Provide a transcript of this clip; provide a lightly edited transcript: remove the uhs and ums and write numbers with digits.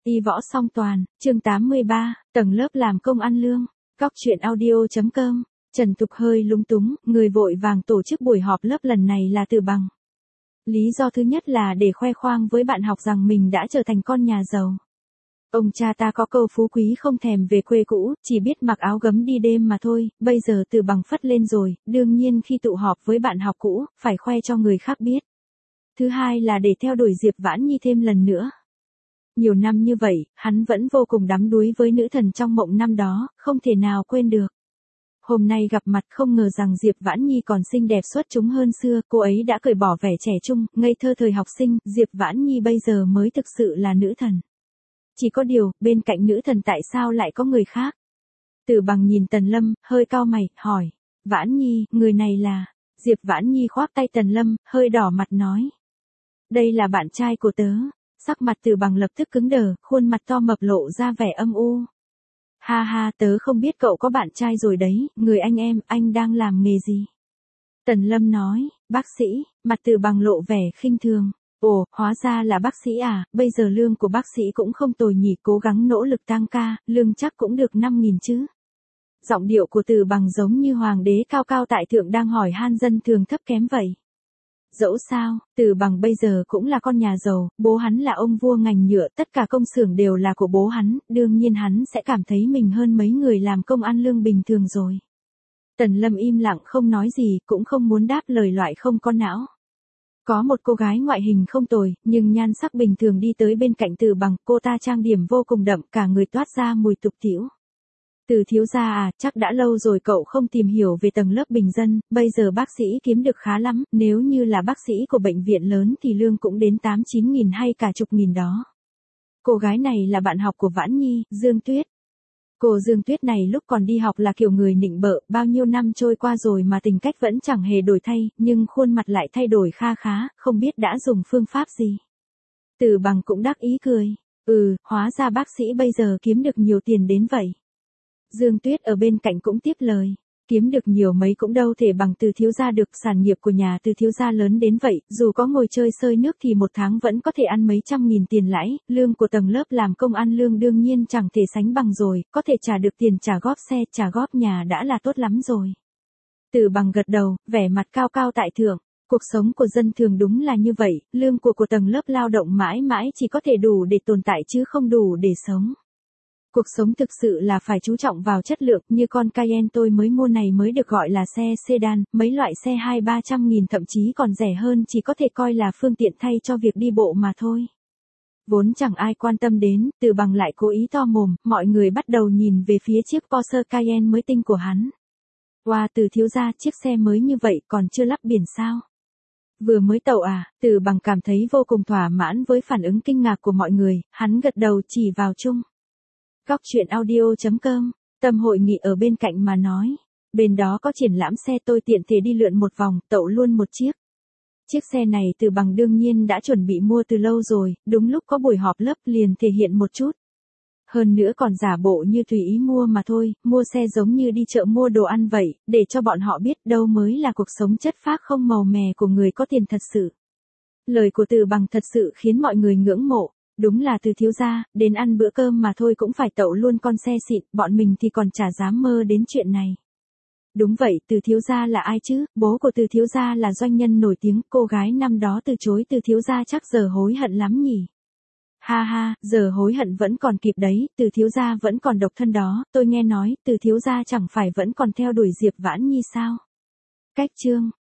Y võ song toàn, chương 83, tầng lớp làm công ăn lương. Góc chuyện audio.com. Trần Thục hơi lúng túng, người vội vàng tổ chức buổi họp lớp lần này là Từ Bằng. Lý do thứ nhất là để khoe khoang với bạn học rằng mình đã trở thành con nhà giàu. Ông cha ta có câu phú quý không thèm về quê cũ, chỉ biết mặc áo gấm đi đêm mà thôi, bây giờ Từ Bằng phất lên rồi, đương nhiên khi tụ họp với bạn học cũ, phải khoe cho người khác biết. Thứ hai là để theo đuổi Diệp Vãn Nhi thêm lần nữa. Nhiều năm như vậy, hắn vẫn vô cùng đắm đuối với nữ thần trong mộng năm đó, không thể nào quên được. Hôm nay gặp mặt không ngờ rằng Diệp Vãn Nhi còn xinh đẹp xuất chúng hơn xưa, cô ấy đã cởi bỏ vẻ trẻ trung, ngây thơ thời học sinh, Diệp Vãn Nhi bây giờ mới thực sự là nữ thần. Chỉ có điều, bên cạnh nữ thần tại sao lại có người khác? Từ Bằng nhìn Tần Lâm, hơi cau mày, hỏi, Vãn Nhi, người này là... Diệp Vãn Nhi khoác tay Tần Lâm, hơi đỏ mặt nói. Đây là bạn trai của tớ. Sắc mặt Từ Bằng lập tức cứng đờ, khuôn mặt to mập lộ ra vẻ âm u. Ha ha, tớ không biết cậu có bạn trai rồi đấy, người anh em, anh đang làm nghề gì? Tần Lâm nói, bác sĩ, mặt Từ Bằng lộ vẻ khinh thường. Ồ, hóa ra là bác sĩ à, bây giờ lương của bác sĩ cũng không tồi nhỉ, cố gắng nỗ lực tăng ca, lương chắc cũng được 5.000 chứ. Giọng điệu của Từ Bằng giống như hoàng đế cao cao tại thượng đang hỏi han dân thường thấp kém vậy. Dẫu sao, Từ Bằng bây giờ cũng là con nhà giàu, bố hắn là ông vua ngành nhựa, tất cả công xưởng đều là của bố hắn, đương nhiên hắn sẽ cảm thấy mình hơn mấy người làm công ăn lương bình thường rồi. Tần Lâm im lặng không nói gì, cũng không muốn đáp lời loại không có não. Có một cô gái ngoại hình không tồi, nhưng nhan sắc bình thường đi tới bên cạnh Từ Bằng, cô ta trang điểm vô cùng đậm, cả người toát ra mùi tục tĩu. Từ thiếu gia à, chắc đã lâu rồi cậu không tìm hiểu về tầng lớp bình dân, bây giờ bác sĩ kiếm được khá lắm, nếu như là bác sĩ của bệnh viện lớn thì lương cũng đến 8-9 nghìn hay cả chục nghìn đó. Cô gái này là bạn học của Vãn Nhi, Dương Tuyết. Cô Dương Tuyết này lúc còn đi học là kiểu người nịnh bợ, bao nhiêu năm trôi qua rồi mà tình cách vẫn chẳng hề đổi thay, nhưng khuôn mặt lại thay đổi kha khá, không biết đã dùng phương pháp gì. Từ Bằng cũng đắc ý cười, hóa ra bác sĩ bây giờ kiếm được nhiều tiền đến vậy. Dương Tuyết ở bên cạnh cũng tiếp lời, kiếm được nhiều mấy cũng đâu thể bằng Từ thiếu gia được, sản nghiệp của nhà Từ thiếu gia lớn đến vậy, dù có ngồi chơi sơi nước thì một tháng vẫn có thể ăn mấy trăm nghìn tiền lãi, lương của tầng lớp làm công ăn lương đương nhiên chẳng thể sánh bằng rồi, có thể trả được tiền trả góp xe, trả góp nhà đã là tốt lắm rồi. Từ Bằng gật đầu, vẻ mặt cao cao tại thượng, cuộc sống của dân thường đúng là như vậy, lương của tầng lớp lao động mãi mãi chỉ có thể đủ để tồn tại chứ không đủ để sống. Cuộc sống thực sự là phải chú trọng vào chất lượng, như con Cayenne tôi mới mua này mới được gọi là xe sedan, mấy loại xe 200-300 nghìn thậm chí còn rẻ hơn chỉ có thể coi là phương tiện thay cho việc đi bộ mà thôi. Vốn chẳng ai quan tâm đến, Từ Bằng lại cố ý to mồm, mọi người bắt đầu nhìn về phía chiếc Porsche Cayenne mới tinh của hắn. Wow, Từ thiếu gia, chiếc xe mới như vậy còn chưa lắp biển sao? Vừa mới tậu à? Từ Bằng cảm thấy vô cùng thỏa mãn với phản ứng kinh ngạc của mọi người, hắn gật đầu chỉ vào chung. Góc chuyện audio.com, Tâm hội nghị ở bên cạnh mà nói. Bên đó có triển lãm xe, tôi tiện thể đi lượn một vòng, tậu luôn một chiếc. Chiếc xe này Từ Bằng đương nhiên đã chuẩn bị mua từ lâu rồi, đúng lúc có buổi họp lớp liền thể hiện một chút. Hơn nữa còn giả bộ như tùy ý mua mà thôi, mua xe giống như đi chợ mua đồ ăn vậy, để cho bọn họ biết đâu mới là cuộc sống chất phác không màu mè của người có tiền thật sự. Lời của Từ Bằng thật sự khiến mọi người ngưỡng mộ. Đúng là Từ thiếu gia, đến ăn bữa cơm mà thôi cũng phải tậu luôn con xe xịn, bọn mình thì còn chả dám mơ đến chuyện này. Đúng vậy, Từ thiếu gia là ai chứ? Bố của Từ thiếu gia là doanh nhân nổi tiếng, cô gái năm đó từ chối Từ thiếu gia chắc giờ hối hận lắm nhỉ. Ha ha, giờ hối hận vẫn còn kịp đấy, Từ thiếu gia vẫn còn độc thân đó, tôi nghe nói, Từ thiếu gia chẳng phải vẫn còn theo đuổi Diệp Vãn Nhi sao? Cách chương